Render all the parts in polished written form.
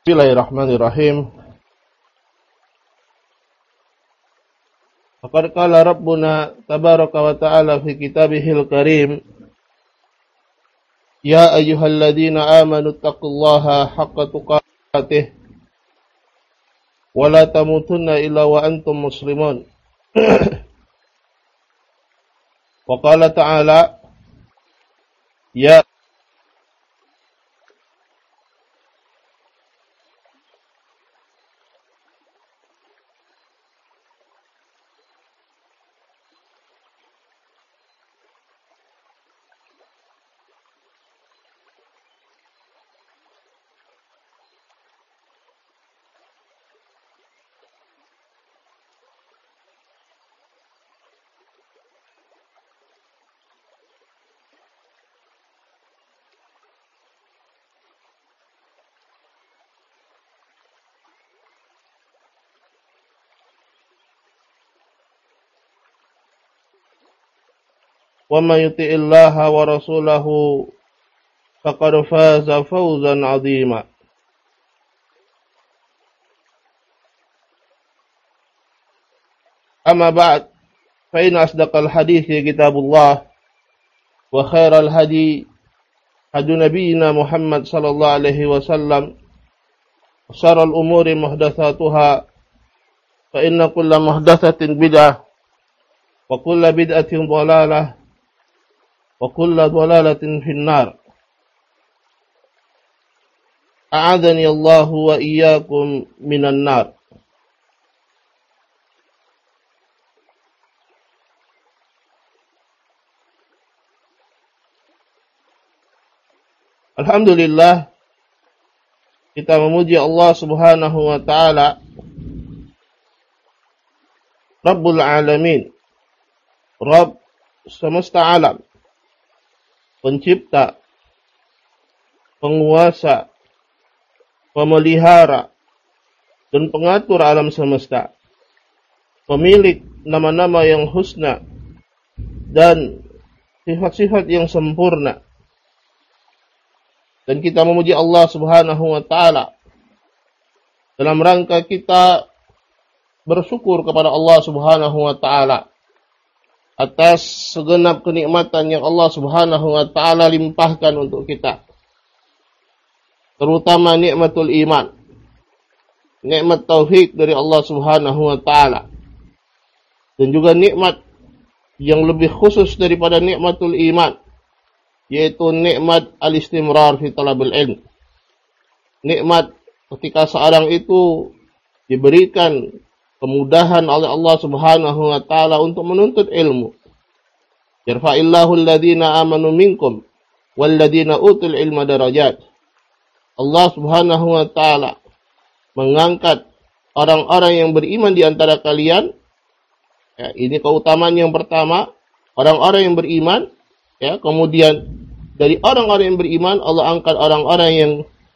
Bismillahirrahmanirrahim. Faqad qala Rabbuna tabaraka wa ta'ala fi kitabihil karim, ya ayyuhalladzina amanu taqullaha haqqa tuqatih wa la tamutunna illa wa antum muslimun. Wa qala ta'ala, ya wa man yuti'illaha wa rasulahu faqad faza fawzan 'azima. Amma ba'd, fa inna asdaqal hadithi kitabullah wa khairal hadi hadi nabiyyina Muhammad sallallahu alaihi wasallam wa syarrul umuri muhdatsatuha fa inna kulla muhdatsatin bid'ah wa kulla bid'atin dhalalah wa kulla dhalalatin finnar. A'adhani Allahu wa iyyakum minan nar. Alhamdulillah, kita memuji Allah Subhanahu wa ta'ala, Rabbul Alamin, Rabb semesta alam, pencipta, penguasa, pemelihara, dan pengatur alam semesta, pemilik nama-nama yang husna dan sifat-sifat yang sempurna. Dan kita memuji Allah Subhanahu wa ta'ala dalam rangka kita bersyukur kepada Allah Subhanahu wa ta'ala atas segenap kenikmatan yang Allah Subhanahu wa ta'ala limpahkan untuk kita, terutama nikmatul iman, nikmat tauhid dari Allah Subhanahu wa ta'ala, dan juga nikmat yang lebih khusus daripada nikmatul iman, yaitu nikmat al-istimrar fi talabil ilm. Nikmat ketika seorang itu diberikan kemudahan oleh Allah Subhanahu wa ta'ala untuk menuntut ilmu. Yarfa'illahu alladhina amanu minkum walladhina utul ilma darajat. Allah Subhanahu wa ta'ala mengangkat orang-orang yang beriman di antara kalian. Ya, ini keutamaan yang pertama, orang-orang yang beriman. Ya, kemudian dari orang-orang yang beriman Allah angkat orang-orang yang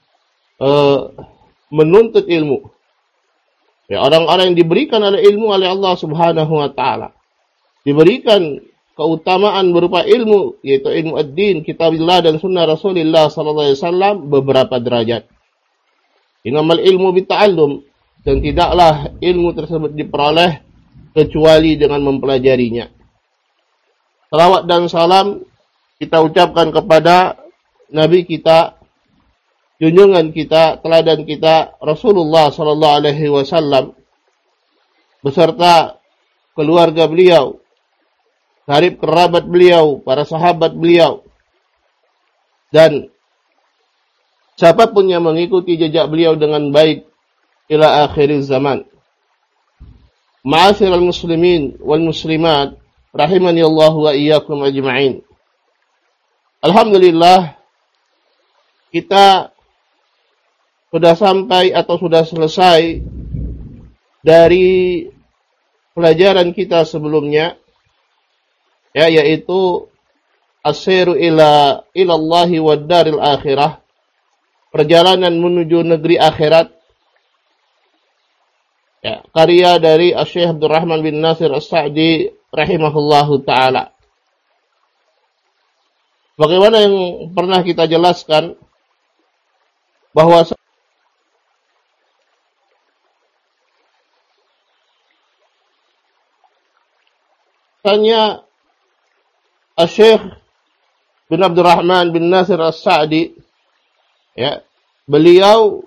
menuntut ilmu. Ya, orang-orang yang diberikan oleh ilmu oleh Allah Subhanahu wa ta'ala, diberikan keutamaan berupa ilmu, yaitu ilmu ad-din, kitabillah dan sunnah Rasulullah sallallahu alaihi wasallam, beberapa derajat. Innamal ilmu bita'allum, dan tidaklah ilmu tersebut diperoleh kecuali dengan mempelajarinya. Salawat dan salam kita ucapkan kepada Nabi kita, junjungan kita, teladan kita, Rasulullah sallallahu alaihi wasallam, beserta keluarga beliau, karib kerabat beliau, para sahabat beliau, dan siapapun yang mengikuti jejak beliau dengan baik ila akhir zaman. Ma'asyiral muslimin wal muslimat, rahimani Allah wa iyyakum ajma'in. Alhamdulillah, kita sudah sampai atau sudah selesai dari pelajaran kita sebelumnya, ya, yaitu as-sairu ila Allahi wad daril akhirah, perjalanan menuju negeri akhirat. Ya, karya dari Syekh Abdul Rahman bin Nasir As-Sa'di rahimahullahu taala. Bagaimana yang pernah kita jelaskan bahwa Tanya Syekh bin Abdurrahman bin Nasir As-Sa'di, ya, beliau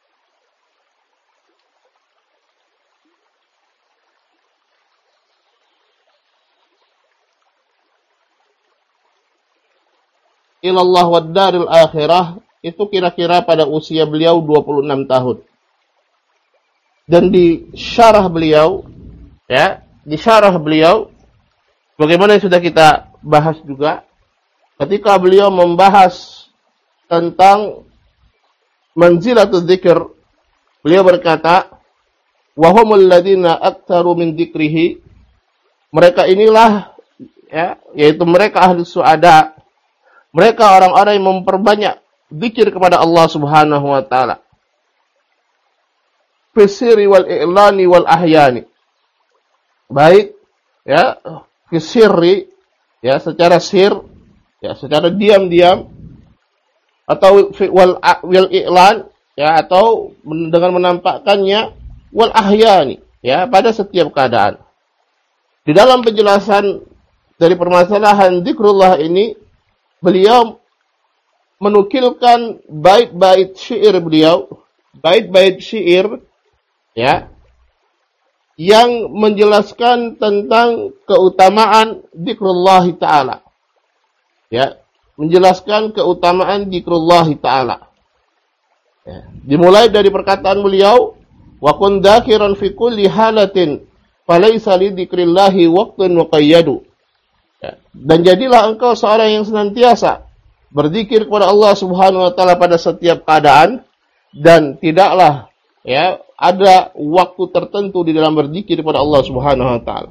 ilallah wad daril akhirah itu kira-kira pada usia beliau 26 tahun. Dan di syarah beliau, ya, di syarah beliau, bagaimana yang sudah kita bahas juga, ketika beliau membahas tentang manzilatul dzikr, beliau berkata, wa humul ladzina aktsaru min dzikrihi, mereka inilah, ya, yaitu mereka ahli suada, mereka orang-orang yang memperbanyak zikir kepada Allah Subhanahu wa taala. Fisiri wal i'lani wal ahyani. Baik, ya, fisiri, ya, secara sir, ya, secara diam-diam, atau wal i'lan, ya, atau dengan menampakkannya, wal ahyani, ya, pada setiap keadaan. Di dalam penjelasan dari permasalahan zikrullah ini, beliau menukilkan bait-bait syair beliau, bait-bait syair, ya, yang menjelaskan tentang keutamaan zikrullah ta'ala. Ya, menjelaskan keutamaan zikrullah ta'ala. Ya, dimulai dari perkataan beliau, wa kun dzakiran fi kulli halatin falaysa li dzikrillahi waqtun muqayyadu. Ya, dan jadilah engkau seorang yang senantiasa berzikir kepada Allah Subhanahu wa taala pada setiap keadaan, dan tidaklah, ya, ada waktu tertentu di dalam berzikir kepada Allah Subhanahu wa taala.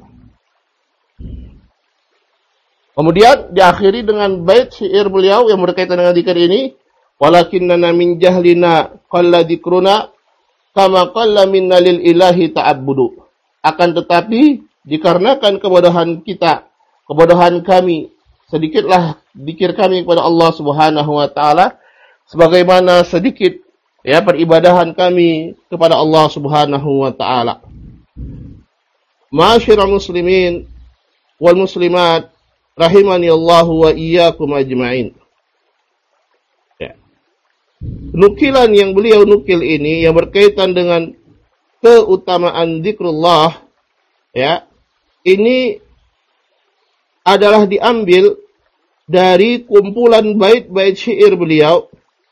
Kemudian diakhiri dengan bait syair beliau yang berkaitan dengan zikir ini, walakinnana min jahlina qalla dzikruna kama qalla minna lil ilahi ta'abbudu. Akan tetapi dikarenakan kebodohan kita, kebodohan kami, sedikitlah zikir kami kepada Allah Subhanahu wa taala sebagaimana sedikit, ya, peribadahan kami kepada Allah Subhanahu wa taala. Ma'asyiral muslimin wal muslimat rahimani Allah wa iyyakum ajma'in. Ya. Nukilan yang beliau nukil ini yang berkaitan dengan keutamaan zikrullah, ya, ini adalah diambil dari kumpulan bait-bait syair beliau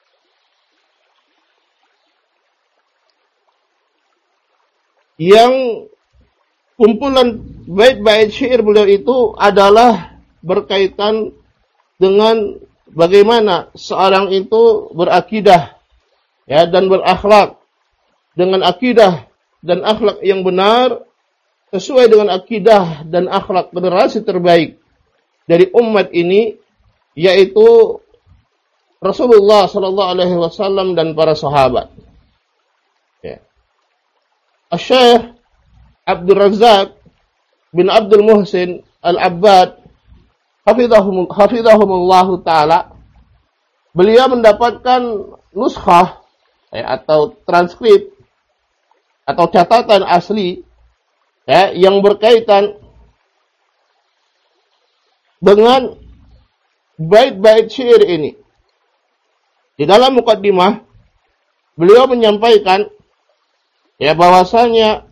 yang kumpulan bait-bait syair beliau itu adalah berkaitan dengan bagaimana seorang itu berakidah, ya, dan berakhlak dengan akidah dan akhlak yang benar sesuai dengan akidah dan akhlak generasi terbaik dari umat ini, yaitu Rasulullah sallallahu alaihi wasallam dan para sahabat. Ya. Syekh Abdul Razak bin Abdul Muhsin Al-Abbad hafizahumullah taala, beliau mendapatkan nuskhah, ya, atau transkrip atau catatan asli, ya, yang berkaitan dengan bait-bait syair ini. Di dalam mukaddimah beliau menyampaikan, ya, bahwasanya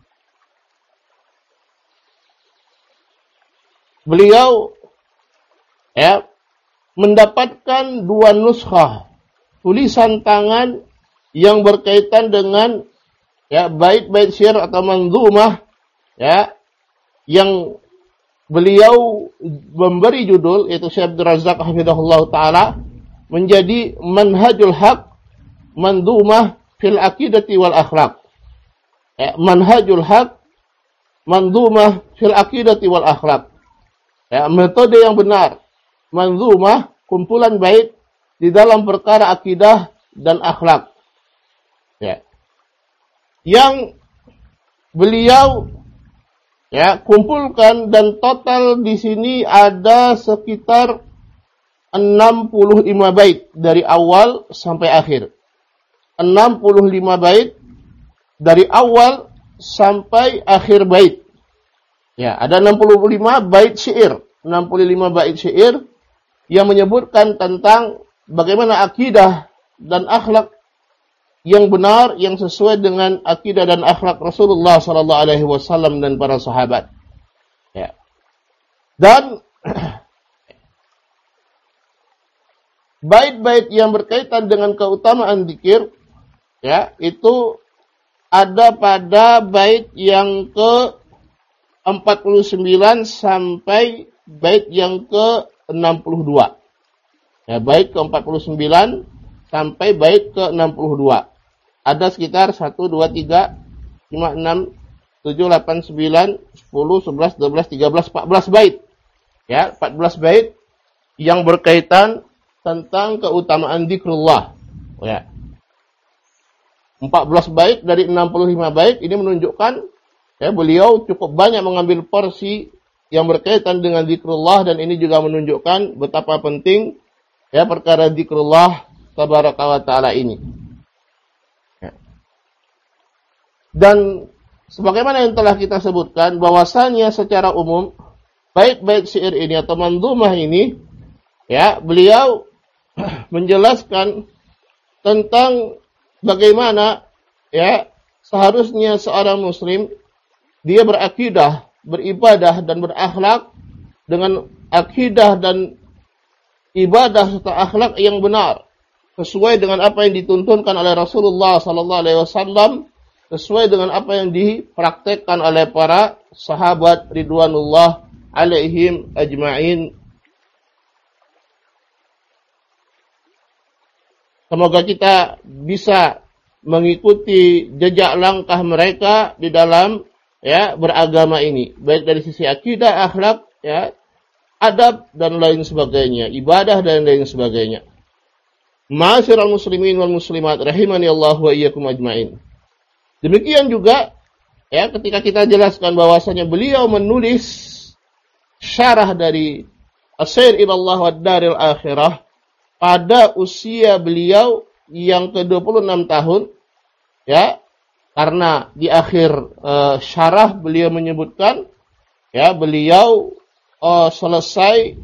beliau, ya, mendapatkan 2 nuskhah tulisan tangan yang berkaitan dengan, ya, bait-bait syair atau manzumah, ya, yang beliau memberi judul, yaitu Syekh Abdul Razak hafizahullah taala, menjadi Manhajul Haq Manzumah fil Aqidati wal Akhlaq. Ya, Manhajul Haq Manzumah fil Aqidati wal Akhlaq. Ya, metode yang benar, manzumah, kumpulan bait di dalam perkara akidah dan akhlak. Ya. Yang beliau, ya, kumpulkan, dan total di sini ada sekitar 65 bait dari awal sampai akhir. 65 bait dari awal sampai akhir bait. Ya, ada 65 bait syair, 65 bait syair yang menyebutkan tentang bagaimana akidah dan akhlak yang benar, yang sesuai dengan akidah dan akhlak Rasulullah sallallahu alaihi wasallam dan para sahabat. Ya. Dan bait-bait yang berkaitan dengan keutamaan zikir, ya, itu ada pada bait yang ke 49 sampai bait yang ke-62. Ya, bait ke-49 sampai bait ke-62. Ada sekitar 1, 2, 3, 5, 6, 7, 8, 9, 10, 11, 12, 13, 14 bait. Ya, 14 bait yang berkaitan tentang keutamaan zikrullah. Ya. 14 bait dari 65 bait ini menunjukkan ya, beliau cukup banyak mengambil porsi yang berkaitan dengan zikrullah, dan ini juga menunjukkan betapa penting ya perkara zikrullah tabaraka wa ta'ala ini. Ya. Dan sebagaimana yang telah kita sebutkan bahwasanya secara umum bait-bait syair ini atau manzumah ini ya, beliau menjelaskan tentang bagaimana ya seharusnya seorang muslim dia berakidah, beribadah dan berakhlak dengan akidah dan ibadah serta akhlak yang benar, sesuai dengan apa yang dituntunkan oleh Rasulullah sallallahu alaihi wasallam, sesuai dengan apa yang dipraktekkan oleh para sahabat ridwanullah alaihim ajma'in. Semoga kita bisa mengikuti jejak langkah mereka di dalam ya beragama ini, baik dari sisi akidah, akhlak, ya, adab dan lain sebagainya, ibadah dan lain sebagainya. Ma'asyiral muslimin wal muslimat rahimani Allah wa iyyakum ajmain. Demikian juga ya ketika kita jelaskan bahwasanya beliau menulis syarah dari As-Sair ila Allah wad Daril Akhirah pada usia beliau yang ke-26 tahun ya. Karena di akhir syarah beliau menyebutkan ya beliau selesai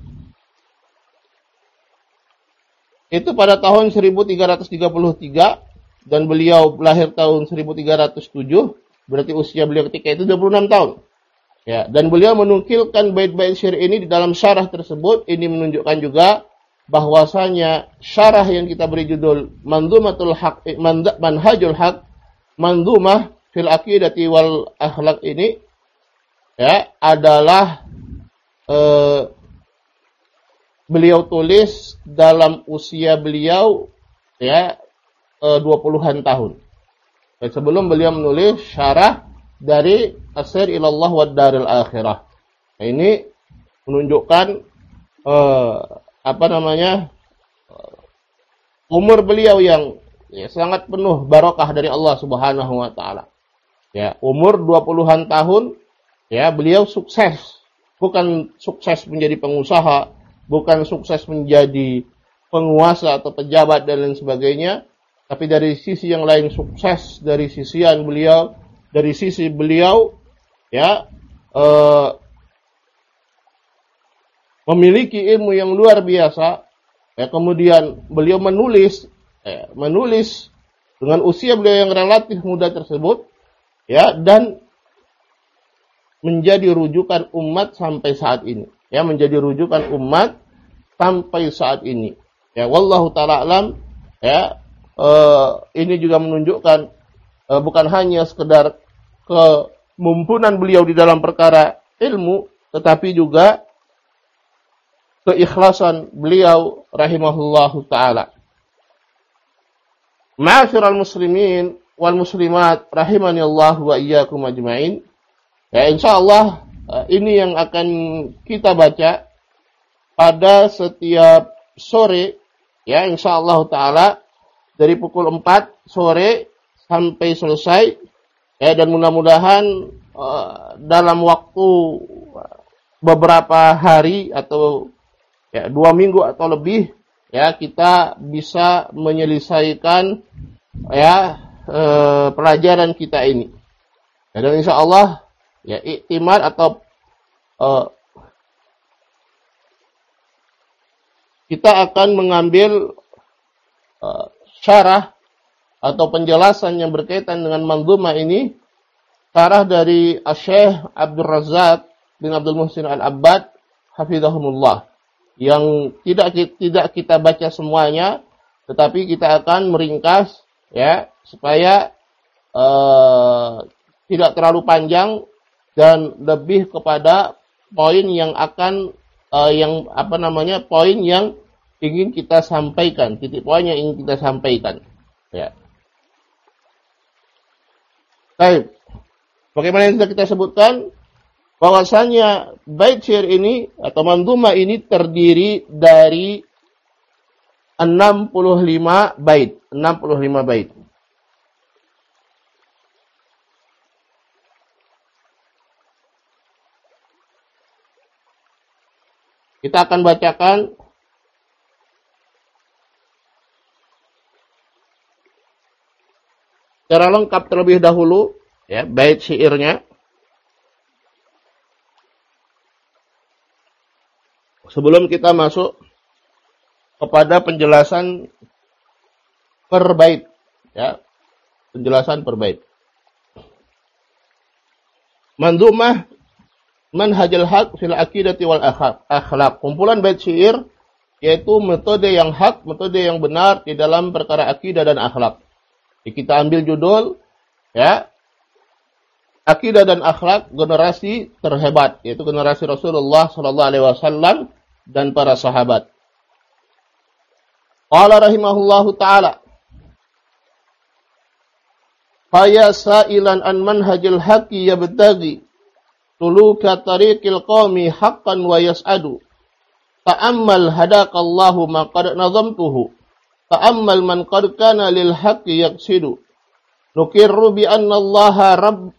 itu pada tahun 1333 dan beliau lahir tahun 1307, berarti usia beliau ketika itu 26 tahun. Ya, dan beliau menukilkan bait-bait syair ini di dalam syarah tersebut. Ini menunjukkan juga bahwasanya syarah yang kita beri judul Manzumatul Haq, Manhajul Haq, Manzumah fil Aqidati wal Akhlaq ini ya adalah beliau tulis dalam usia beliau ya 20-an tahun. Dan sebelum beliau menulis syarah dari As-Sair ila Allah wad Daril Akhirah. Nah, ini menunjukkan umur beliau yang ya, sangat penuh barokah dari Allah Subhanahu wa taala. Ya, umur 20-an tahun ya beliau sukses. Bukan sukses menjadi pengusaha, bukan sukses menjadi penguasa atau pejabat dan lain sebagainya, tapi dari sisi yang lain sukses dari sisian beliau, dari sisi beliau ya memiliki ilmu yang luar biasa. Ya, kemudian beliau menulis dengan usia beliau yang relatif muda tersebut ya, dan menjadi rujukan umat sampai saat ini. Ya, menjadi rujukan umat sampai saat ini. Ya, wallahu taala alam. Ya, ini juga menunjukkan bukan hanya sekedar kemumpunan beliau di dalam perkara ilmu, tetapi juga keikhlasan beliau rahimahullahu taala. Ma'asyiral muslimin wal muslimat rahimani Allah wa iyyakum ajmain. Ya, insyaallah ini yang akan kita baca pada setiap sore ya, insyaallah taala dari pukul 4 sore sampai selesai ya, dan mudah-mudahan dalam waktu beberapa hari atau ya 2 minggu atau lebih ya kita bisa menyelesaikan ya pelajaran kita ini. Ya, dan insyaallah ya iktimad atau kita akan mengambil syarah atau penjelasan yang berkaitan dengan manzumah ini, syarah dari Syekh Abdul Razak bin Abdul Muhsin Al-Abbad hafizahumullah, yang tidak kita baca semuanya, tetapi kita akan meringkas ya supaya tidak terlalu panjang dan lebih kepada poin yang akan poin yang ingin kita sampaikan, titik poin yang ingin kita sampaikan. Ya. Baik. Bagaimana yang sudah kita sebutkan, bahwasanya bait syair ini atau manzumah ini terdiri dari 65 bait. Kita akan bacakan secara lengkap terlebih dahulu ya bait syairnya. Sebelum kita masuk kepada penjelasan per bait ya. Penjelasan per bait. Manzumah Manhajul Haq fil Aqidati wal Akhlaq. Kumpulan bait syair yaitu metode yang hak, metode yang benar di dalam perkara akidah dan akhlak. Jadi kita ambil judul ya, Akidah dan Akhlak generasi terhebat, yaitu generasi Rasulullah sallallahu alaihi wasallam dan para sahabat. Qala rahimahullahu taala, "Faya sa'ilan an manhajil haqqi yabtaghi tuluka tariqil qaumi haqqan wa yas'adu. Ta'ammal hadakallahu ma qad nazamtuhu. Ta'ammal man qad kana lil haqqi yaqsidu. Nukirru bi anna Allah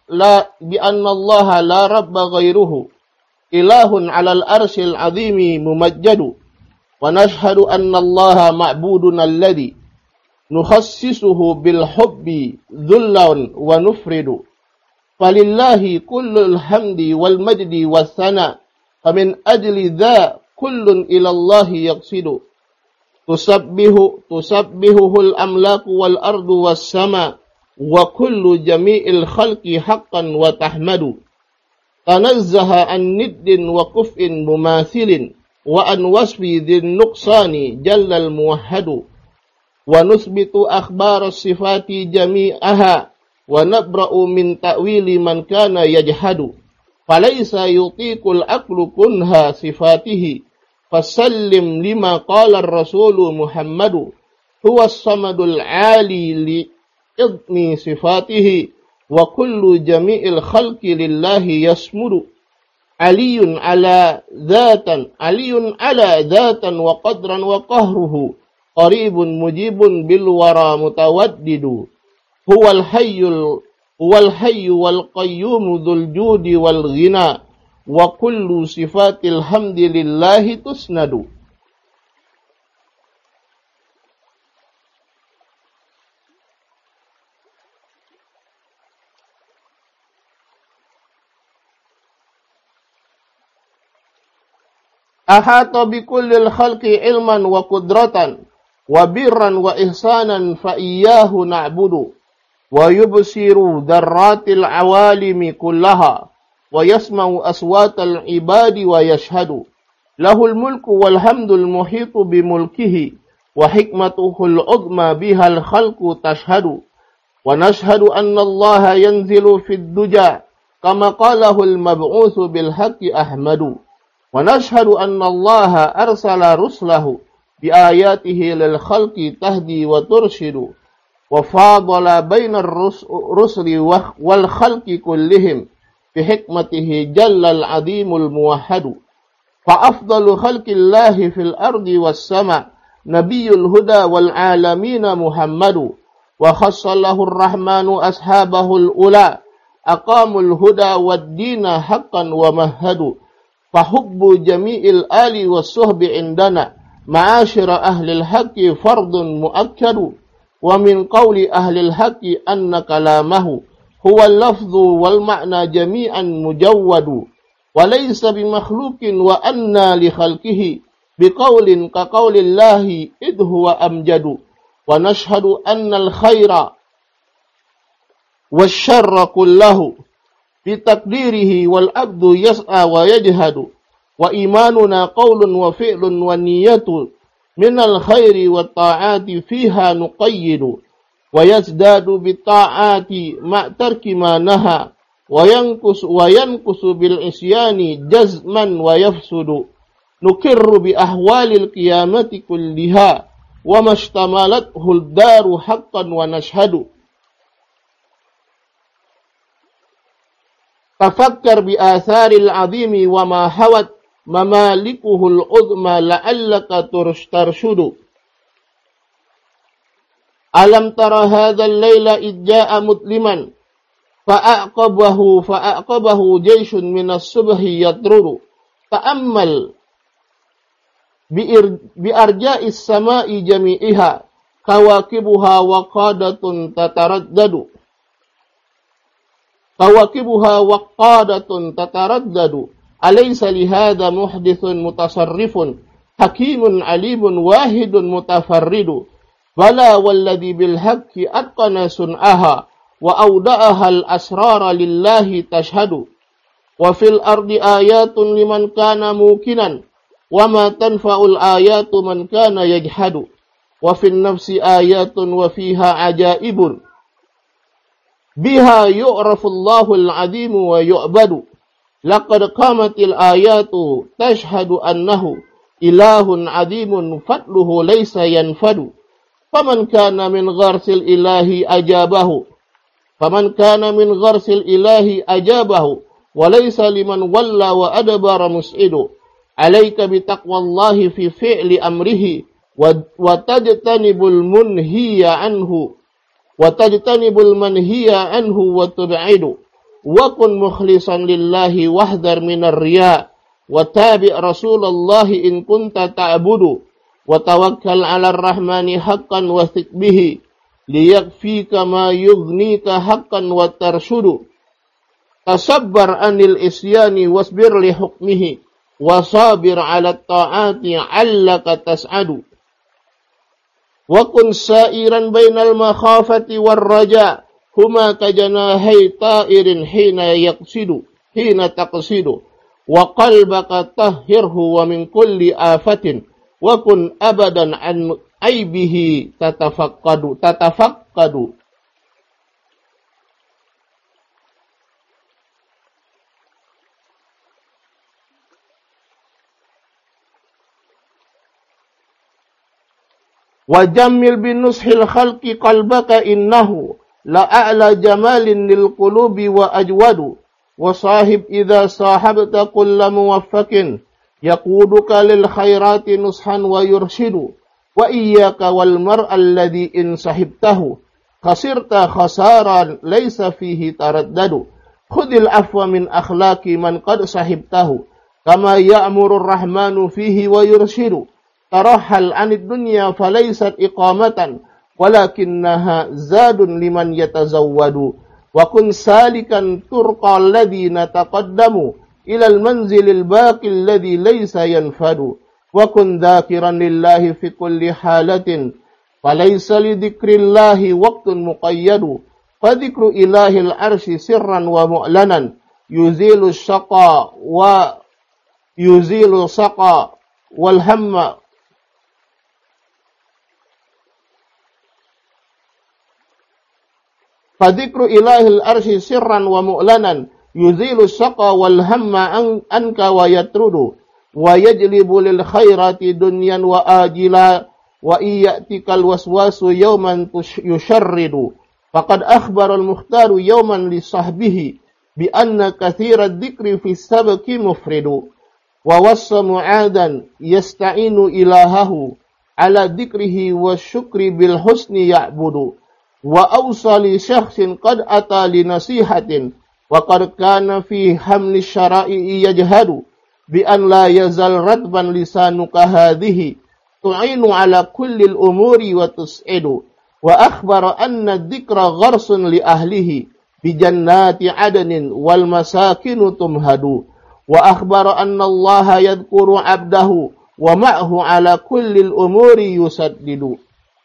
la rabba ghairuhu. Ilahun 'alal arsyil 'azimi mumajjadu. Wa nashhadu anna Allah ma'budun alladhi nukhassisuhu bil hubbi dhullan wa nufridu. Falillahi kullul hamdi wal majdi was sana. Famin ajli dha kullun ilallahi yaqsidu. Tusabbihuhul amlaku wal ardu was sama. Wa kullu jami'il khalqi haqqan wa tahmadu. Tanazzaha an niddin wa kuf'in mumathilin. Wa an wasfi dhin nuqsani jallal muwahhadu. Wa nusbitu akhbar sifati jami'aha. Wa nabra'u min ta'wili man kana yajhadu. Falaysa yutiqul aqlu kunha sifatihi. Fasallim lima qala ar-rasulu Muhammadu. Huwa as-samadul 'ali li'idni sifatihi. Wa kullu jami'il khalqi lillahi yasmudu. Aliyun ala dhatan wa qadran wa qahruhu. Qaribun mujibun bil wara mutawaddidu. Huwal hayyu wal qayyumu dzul judi wal ghina. Wa kullu sifatil hamdi lillahi tusnadu. Ahata bi kullil khalqi ilman wa qudratan wa birran wa ihsanan fa iyyahu na'budu. Wa yubsiru dharratil awalimi kullaha wa yasma'u aswatal ibadi wa yashhadu. Lahul mulku wal hamdul muhitu bimulkihi wa hikmatuhul uzma bihal khalqu tashhadu. Wa nashhadu anna Allaha yanzilu fid duja kama qalahul mab'utsu bil haqqi Ahmadu. Wa nashhadu anna Allaha arsala ruslahu bi ayatihi lil khalqi tahdi wa turshidu. Wa fadala bainar rusli wal khalqi kullihim bi hikmatihi jallal azimul muwahhadu. Fa afdalu khalqillahi fil ardi was sama nabiyul huda wal alamina Muhammadu. Wa khassalahu ar-rahmanu ashabahul ula aqamul huda wad dina haqqan wa mahhadu. Fa hubbu jami'il ali was suhbi indana ma'asyira ahlil haqqi fardun muakkadu. Wa min qawli ahlil haqqi anna kalamahu huwa al-lafdhu wal ma'na jami'an mujawwadu. وليس بمخلوق وأنى لخلقه بقول كقول الله إذ هو أمجد ونشهد أن الخير والشر كله بتقديره والعبد يسعى ويجهد وإيماننا قول وفعل ونية من الخير والطاعات فيها نقيد ويزداد بالطاعات مع ترك ما نهى وينقص بالعصيان جزما ويفسد نكر بأحوال القيامة كلها وما اشتملته الدار حقا ونشهد تفكر بآثار العظيم وما حوت ممالكه العظمى لعلك ترشد ألم تر هذا الليل إذ جاء مظلما فأعقبه جيش من الصبح يطرد تأمل بأرجاء السماء جميعها كواكبها وقادة تتردد أليس لهذا محدث متصرف حكيم عليم واحد متفرد بلى والذي بالحق أتقن صنعها وأودعها الأسرار لله تشهد وفي الأرض آيات لمن كان موقنا وما تنفع الآيات من كان يجحد وفي النفس آيات وفيها عجائب بها يعرف الله العظيم ويعبد لقد قامت الآيات تشهد أنه إله عظيم فضله ليس ينفد فمن كان من غرس الإله أجابه وليس لمن ولى وأدبر مسعد عليك بتقوى الله في فعل أمره وتجتنب المنهي عنه وتبعد وكن مخلصا لله واحذر من الرياء وتابع رسول الله إن كنت تعبد وتوكل على الرحمن حقا وثق به ليكفيك ما يغنيك حقا وترشد تصبر عن الإسيان واصبر لحكمه وصابر على الطاعات علك تسعد وكن سائرا بين المخافة والرجاء هما كجناحي طائر حين تقصد وقلبك طهره ومن كل آفة وكن أبدا عن عيبه تتفقد وجمل بنصح الخلق قلبك إنه لأعلى جمال للقلوب وأجود وصاحب إذا صاحبت كل موفق يقودك للخيرات نصحا ويرشد وإياك والمرء الذي إن صحبته خسرت خسارا ليس فيه تردد خذ العفو من أخلاق من قد صحبته كما يأمر الرحمن فيه ويرشد ترحل عن الدنيا فليست إقامة ولكنها زاد لمن يتزود وكن سالكا ترقى الذي نتقدم إلى المنزل الباقي الذي ليس ينفد وكن ذاكرا لله في كل حالة فليس لذكر الله وقت مقيد فذكر إله العرش سرا ومعلنا يزيل السقى والهم فذكر إله العرش سرا ومعلنا يزيل السقى والهم عنك ويطرد ويجلب للخيرات دنيا وآجلا وإن يأتك الوسواس يوما يشرد فقد أخبر المختار يوما لصحبه بأن كثير الذكر في السبك مفرد ووصى معاذا يستعين إلهه على ذكره والشكر بالحسن يعبد وأوصى لشخص قد أتى لنصيحة وقد كان في حمل الشرائع يجهد بأن لا يزال رطبا لسانك هذه تعين على كل الأمور وتسعد وأخبر أن الذكر غرس لأهله بجنات عدن والمساكن تمهد wa akhbara anna Allah yadhkuru 'abdahu wa ma'hu 'ala kulli al-umuri yusaddidu.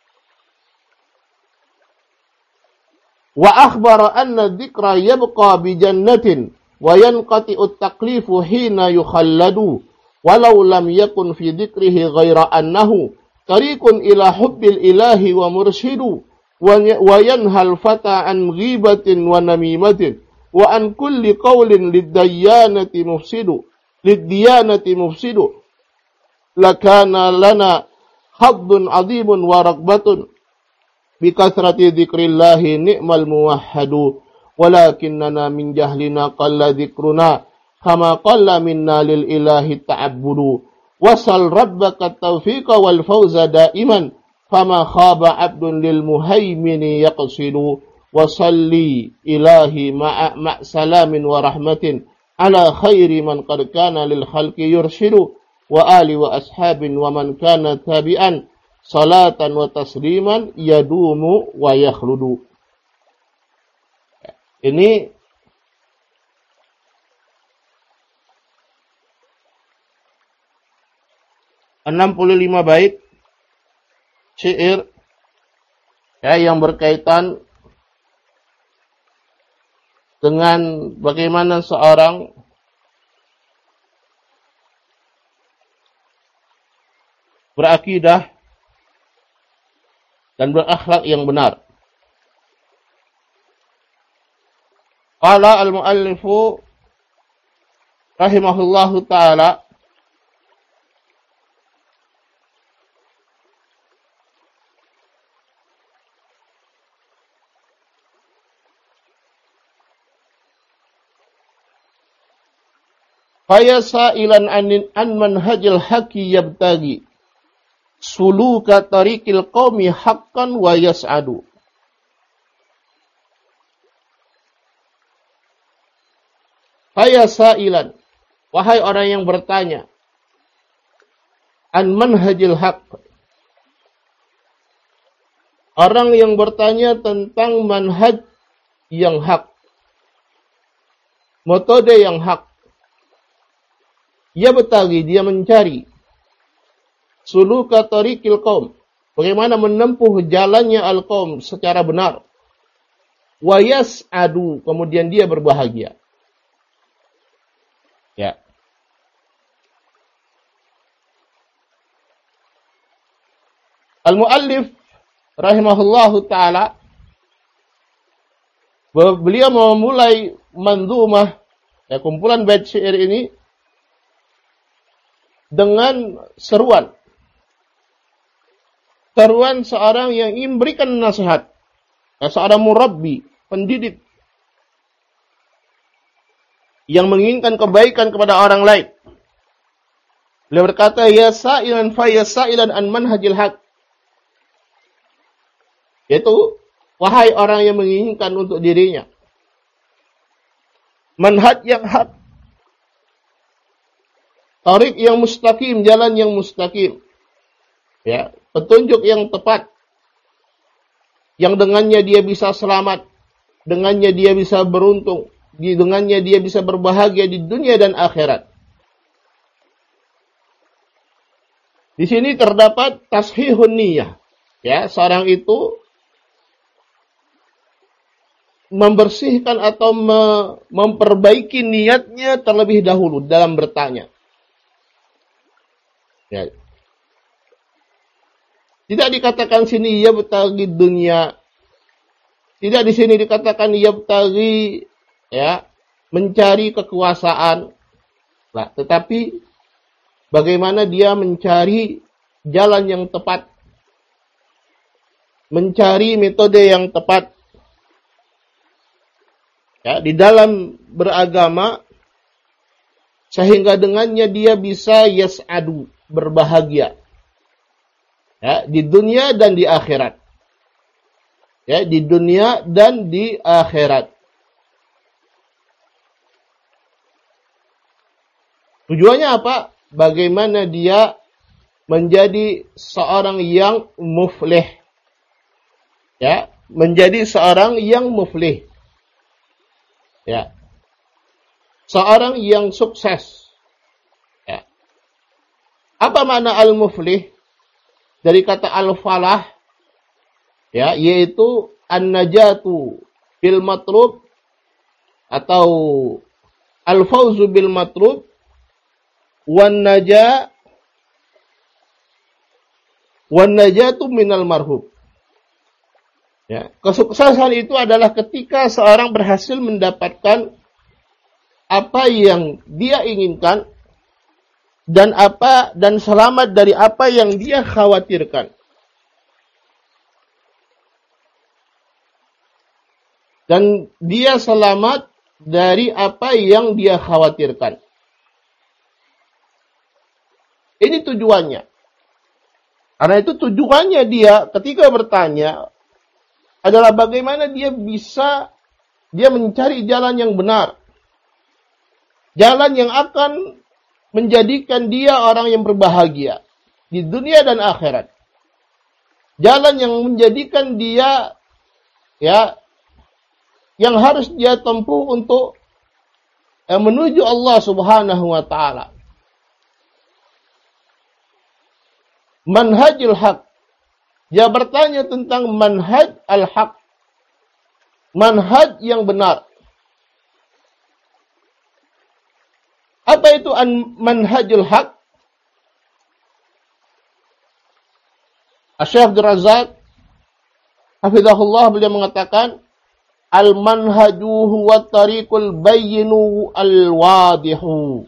Wa akhbara anna dzikra yabqa bi jannatin wa yanqati'u at-taklifu hina yukhalladu walau lam yakun fi dzikrihi ghaira annahu tariqun ila hubbil ilahi wa murshidu wa yanhal fata an ghibatin wa namimatin wa an kulli qawlin lid-diyanati mufsidu lakana lana haddun 'azimun wa ragbatun bi kathrati dzikrillahi ni'mal muwahhadu walakinnana min jahlina qalla dzikruna kama qalla minna lil ilahi ta'abbudu wasal rabbaka taufiqa wal fawza daiman fama khaba 'abdun lil muhaimini yaqsidu wasalli ilahi ma'a salamin wa rahmatin ala khairi man qad kana lil khalqi yurshidu wa ali wa ashabin wa man kana tabi'an salatan wa tasliman yadumu wa yakhludu. Ini (65) bait syair yang berkaitan dengan bagaimana seorang berakidah dan berakhlak yang benar. Qala al-muallifu rahimahullahu ta'ala faya sa'ilan an manhajil haqi yabtagi suluka tariqil qaumi haqqan wa yas'adu. Faya sa'ilan, wahai orang yang bertanya, an manhajil haqq, orang yang bertanya tentang manhaj yang hak, metode yang hak. Ia bertagi, dia mencari suluka tariqil qaum, bagaimana menempuh jalannya al-qaum secara benar. Wa yas'adu, kemudian dia berbahagia. Ya. Al-muallif rahimahullahu ta'ala, beliau memulai manzumah, kumpulan bait syair ini dengan seruan seorang yang ingin memberikan nasihat, seorang murabbi, pendidik yang menginginkan kebaikan kepada orang lain. Beliau berkata, ya sa'ilan fa ya sa'ilan an manhajil haq, yaitu wahai orang yang menginginkan untuk dirinya manhaj yang hak, tarik yang mustaqim, jalan yang mustaqim, ya, petunjuk yang tepat, yang dengannya dia bisa selamat, dengannya dia bisa beruntung, dengannya dia bisa berbahagia di dunia dan akhirat. Di sini terdapat tashihun niyah, ya, seorang itu membersihkan atau memperbaiki niatnya terlebih dahulu dalam bertanya. Ya. Tidak dikatakan sini ia bertagi dunia. Tidak di sini dikatakan ia bertagi, ya, mencari kekuasaan. Nah, tetapi bagaimana dia mencari jalan yang tepat, mencari metode yang tepat, ya, di dalam beragama, sehingga dengannya dia bisa yas'adu, berbahagia, ya, di dunia dan di akhirat, ya, di dunia dan di akhirat. Tujuannya apa? Bagaimana dia menjadi seorang yang muflih, ya, menjadi seorang yang muflih, ya. seorang yang sukses. Ya. Apa makna al-muflih? Dari kata al-falah, ya, yaitu an-najatu bil matlub atau al-fawzu bil matlub wan najatu minal marhub. Ya, kesuksesan itu adalah ketika seorang berhasil mendapatkan apa yang dia inginkan dan selamat dari apa yang dia khawatirkan. Dan dia selamat dari apa yang dia khawatirkan. Ini tujuannya. Karena itu tujuannya dia ketika bertanya adalah bagaimana dia mencari jalan yang benar. Jalan yang akan menjadikan dia orang yang berbahagia di dunia dan akhirat. Jalan yang menjadikan dia, ya, yang harus dia tempuh untuk menuju Allah Subhanahu wa taala. Manhajul haq. Dia bertanya tentang manhaj al-haq. Manhaj yang benar. Apa itu manhajul haq? Asy-Syaikh Abdul Razak hafizahullah beliau mengatakan al-manhaju huwa tariqul bayyinu al-wadihu.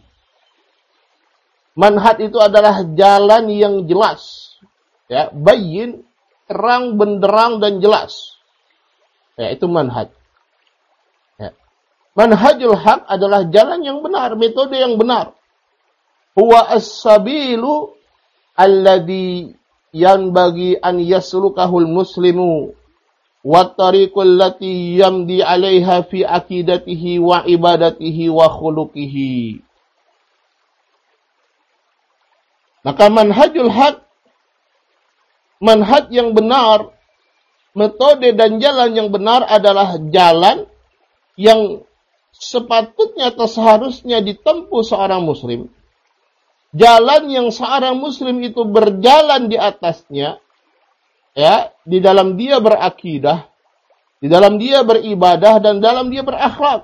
Manhaj itu adalah jalan yang jelas. Ya, bayyin, terang, benderang dan jelas. Ya, itu manhaj. Ya. Manhajul haq adalah jalan yang benar, metode yang benar. Huwa as-sabilu alladhi yanbaghi an yaslukahul muslimu wa tariqul lati yamdi 'alaiha fi aqidatihi wa ibadatihi wa khuluqihi. Maka manhajul haq, manhaj yang benar, metode dan jalan yang benar adalah jalan yang sepatutnya atau seharusnya ditempuh seorang muslim. Jalan yang seorang muslim itu berjalan di atasnya, ya, di dalam dia berakidah, di dalam dia beribadah dan dalam dia berakhlak.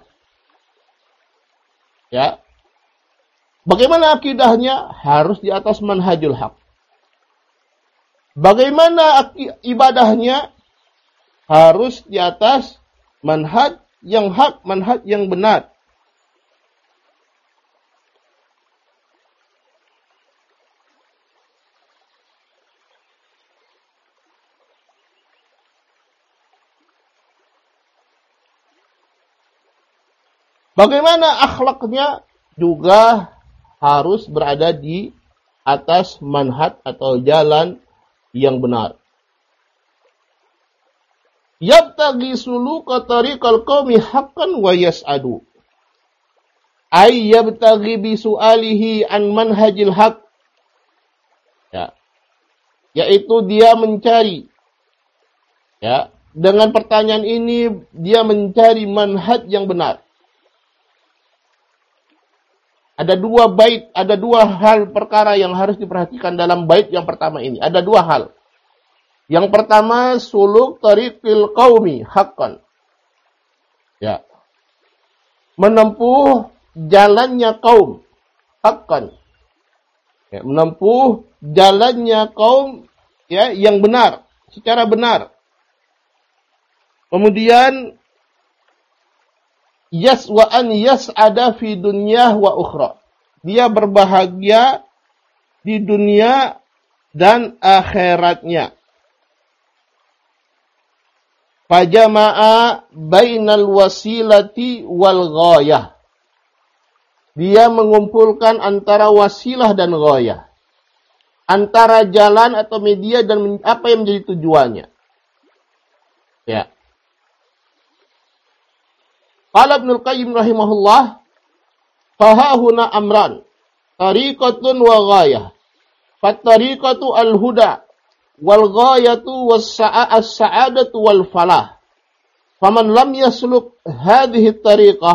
Ya. Bagaimana akidahnya? Harus di atas manhajul haq. Bagaimana ibadahnya? Harus di atas manhaj yang hak, manhaj yang benar. Bagaimana akhlaknya? Juga harus berada di atas manhaj atau jalan yang benar. Yabtaghi suluka tariqal qaumi haqqan wa yas'adu. Ay yabtaghi bi su'alihi an manhajil haq. Ya. Yaitu dia mencari, ya, dengan pertanyaan ini dia mencari manhaj yang benar. Ada dua hal perkara yang harus diperhatikan dalam bait yang pertama ini. Ada dua hal. Yang pertama, suluk tariqil qaumi haqqan. Ya. Menempuh jalannya kaum haqqan. Ya, menempuh jalannya kaum, ya, yang benar, secara benar. Kemudian wa an yas'ada fi dunyah wa ukhra. Dia berbahagia di dunia dan akhiratnya. Fajama'a bainal wasilati wal ghayah. Dia mengumpulkan antara wasilah dan ghayah. Antara jalan atau media dan apa yang menjadi tujuannya. Ya. Qala Ibnul Qayyim rahimahullah, fahahuna amran, tariqatun wa ghayah. Fattariqatu al-huda, wal ghayatu was-sa'adatu wal falah. Faman lam yasluk hadhihi tariqah,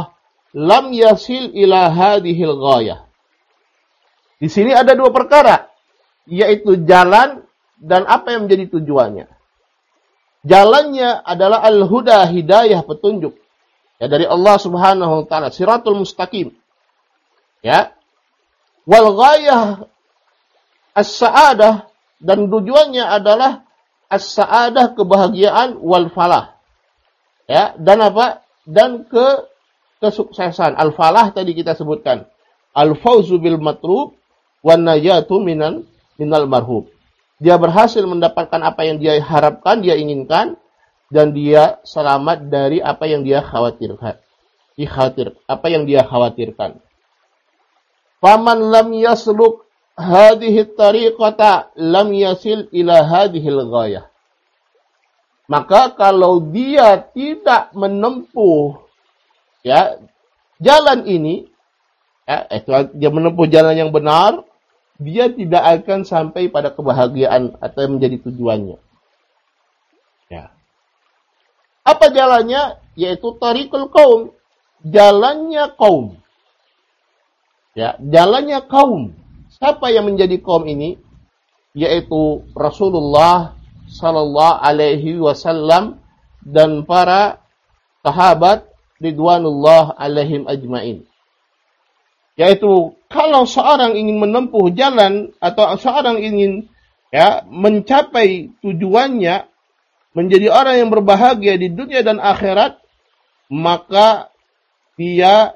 lam yasil ila hadhil ghayah. Di sini ada dua perkara, yaitu jalan dan apa yang menjadi tujuannya. Jalannya adalah al-huda, hidayah, petunjuk. Ya, dari Allah Subhanahu wa taala, siratul mustaqim. Ya. Wal ghayah as-sa'adah, dan tujuannya adalah as-sa'adah, kebahagiaan, wal falah. Ya, dan apa? Dan kesuksesan. Al-falah tadi kita sebutkan. Al-fauzu bil matlub wan najatu minal marhub. Dia berhasil mendapatkan apa yang dia harapkan, dia inginkan, dan dia selamat dari apa yang dia khawatirkan. Apa yang dia khawatirkan. Faman lam yasluk hadhihi tariqata lam yasil ila hadhil ghayah. Maka kalau dia tidak menempuh ya jalan ini, ya, dia menempuh jalan yang benar, dia tidak akan sampai pada kebahagiaan atau yang menjadi tujuannya. Ya. Apa jalannya? Yaitu tariqul qaum, jalannya kaum. Ya, jalannya kaum. Siapa yang menjadi kaum ini? Yaitu Rasulullah sallallahu alaihi wasallam dan para sahabat ridwanullah alaihim ajmain. Yaitu kalau seorang ingin menempuh jalan atau seorang ingin ya mencapai tujuannya, menjadi orang yang berbahagia di dunia dan akhirat, maka dia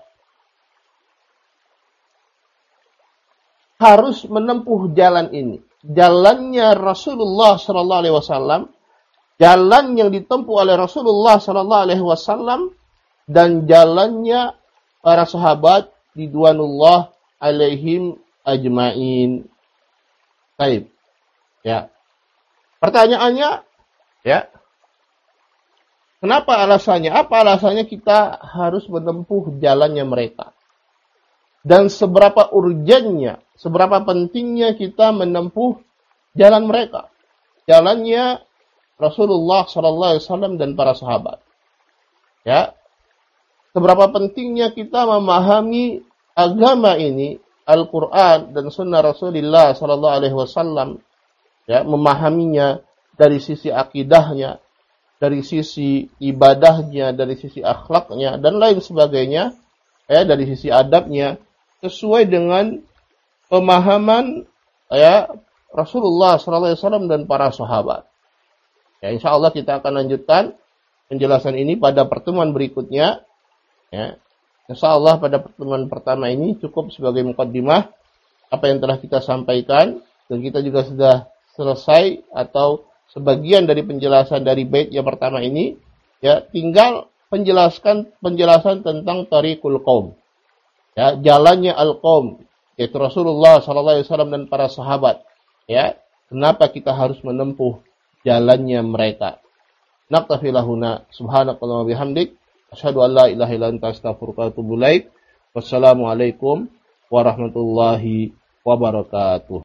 harus menempuh jalan ini. Jalannya Rasulullah sallallahu alaihi wasallam, jalan yang ditempuh oleh Rasulullah sallallahu alaihi wasallam, dan jalannya para sahabat ridwanullah alaihim ajmain. Baik. Ya. Pertanyaannya, ya. Kenapa alasannya? Apa alasannya kita harus menempuh jalannya mereka? Dan seberapa urgennya, seberapa pentingnya kita menempuh jalan mereka? Jalannya Rasulullah sallallahu alaihi wasallam dan para sahabat. Ya. Seberapa pentingnya kita memahami agama ini, Al-Quran dan Sunnah Rasulullah Sallallahu Alaihi Wasallam, ya, memahaminya dari sisi akidahnya, dari sisi ibadahnya, dari sisi akhlaknya, dan lain sebagainya, ya, dari sisi adabnya, sesuai dengan pemahaman ya Rasulullah Sallallahu Alaihi Wasallam dan para sahabat. Ya, insya Allah kita akan lanjutkan penjelasan ini pada pertemuan berikutnya. Ya, insyaallah pada pertemuan pertama ini cukup sebagai mukaddimah apa yang telah kita sampaikan, dan kita juga sudah selesai atau sebagian dari penjelasan dari bait yang pertama ini. Ya, tinggal penjelasan tentang tariqul qaum. Ya, jalannya al-qaum, yaitu Rasulullah sallallahu alaihi wasallam dan para sahabat. Ya, kenapa kita harus menempuh jalannya mereka? Naktafi lahuna subhanakallahumma bihamdik asyhadu an la ilaha illa anta astaghfiruka wa atubu ilaik. Wassalamualaikum warahmatullahi wabarakatuh.